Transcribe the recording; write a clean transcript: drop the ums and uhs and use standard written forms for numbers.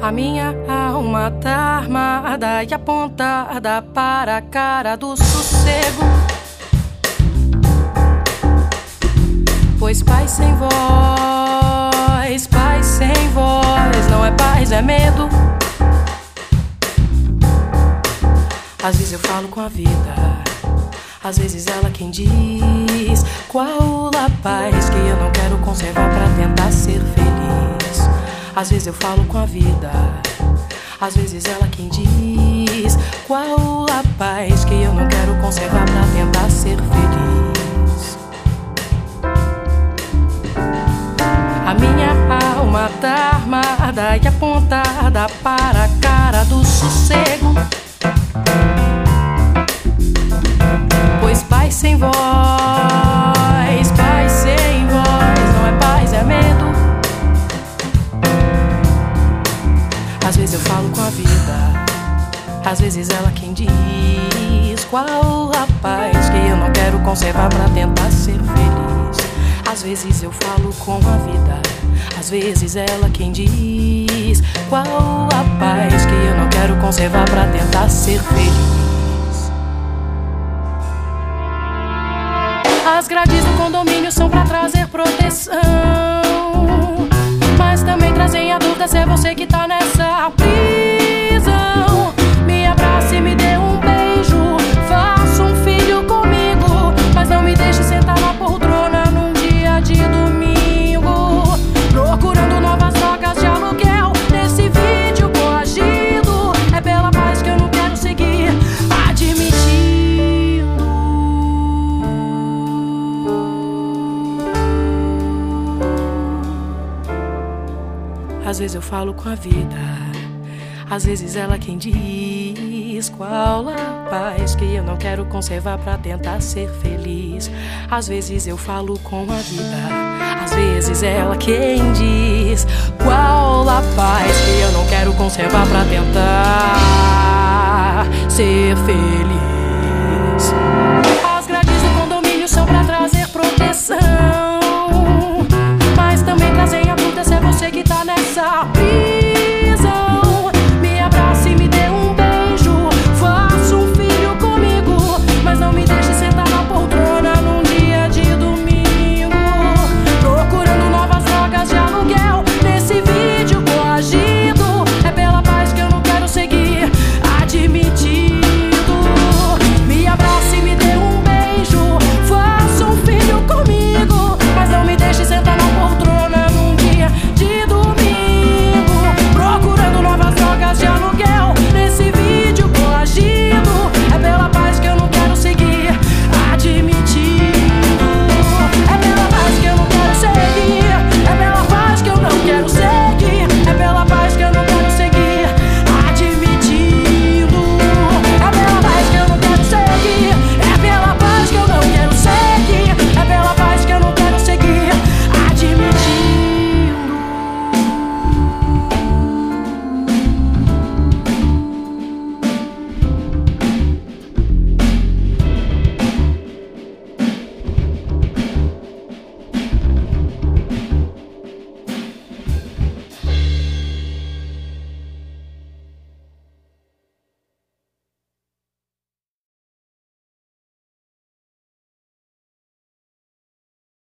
A minha alma tá armada e apontada para a cara do sossego. Pois paz sem voz, não é paz, é medo. Às vezes eu falo com a vida, às vezes ela quem diz qual a paz que eu não quero conservar pra tentar ser feliz. Às vezes eu falo com a vida, às vezes ela quem diz qual a paz que eu não quero conservar pra tentar ser feliz. A minha alma tá armada e apontada para a cara do sossego. Pois paz sem voz, não é paz, é medo. Às vezes eu falo com a vida, às vezes ela quem diz qual a paz que eu não quero conservar pra tentar ser feliz. Às vezes eu falo com a vida, às vezes ela quem diz qual a paz que eu não quero conservar pra tentar ser feliz. As grades do condomínio são pra trazer proteção, mas também trazem a dúvida se é você que tá nessa prisão. Me abrace e me dê um beijo, faça um filho comigo, mas não me deixe sentar na poltrona num dia de domingo, procurando novas vagas de aluguel nesse vídeo coagido. É pela paz que eu não quero seguir admitindo. Às vezes eu falo com a vida, às vezes ela quem diz qual a paz que eu não quero conservar pra tentar ser feliz. Às vezes eu falo com a vida, às vezes ela quem diz qual a paz que eu não quero conservar pra tentar ser feliz.